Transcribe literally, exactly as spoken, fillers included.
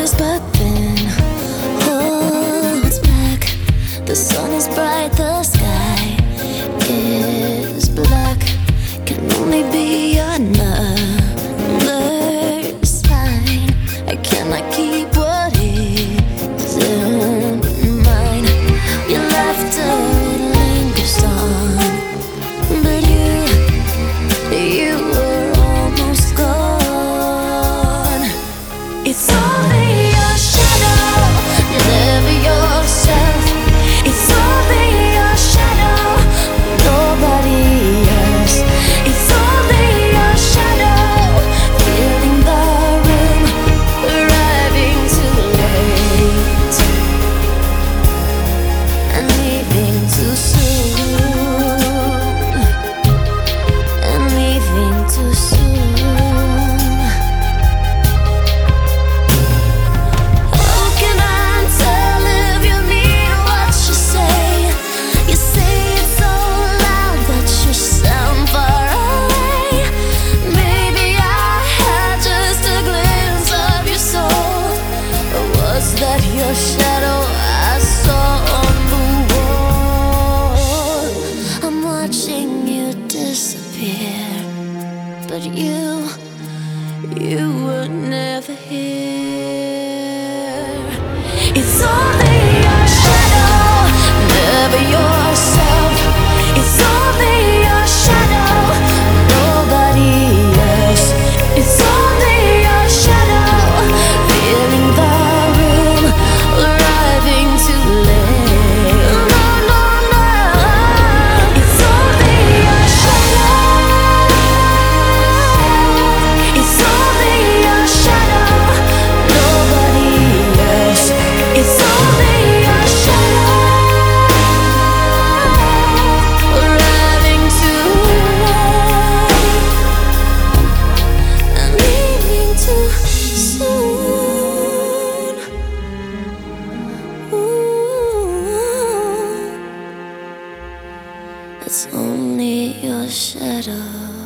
but then, oh, it's black. The sun is bright, the sky is black. Can only be another sign. I cannot keep what is in mine. Your laughter, it lingers on, but you, you were almost gone. It's only your shadow, never yourself. It's only your shadow, nobody else. It's only your shadow, filling the room, arriving too late and leaving too soon, and leaving too soon. How can I tell if you mean what you say? You say it so loud that you sound far away. Maybe I had just a glimpse of your soul, or was that your shadow I saw on the wall? I'm watching you disappear, but you, you were never here. It's only your shadow, never yourself. It's only your shadow, nobody else. It's only your shadow, filling the room, arriving too late. No, no, no. It's only your shadow. It's only your shadow, nobody else. It's only your shadow, arriving too late and leaving too soon. Ooh, it's only your shadow.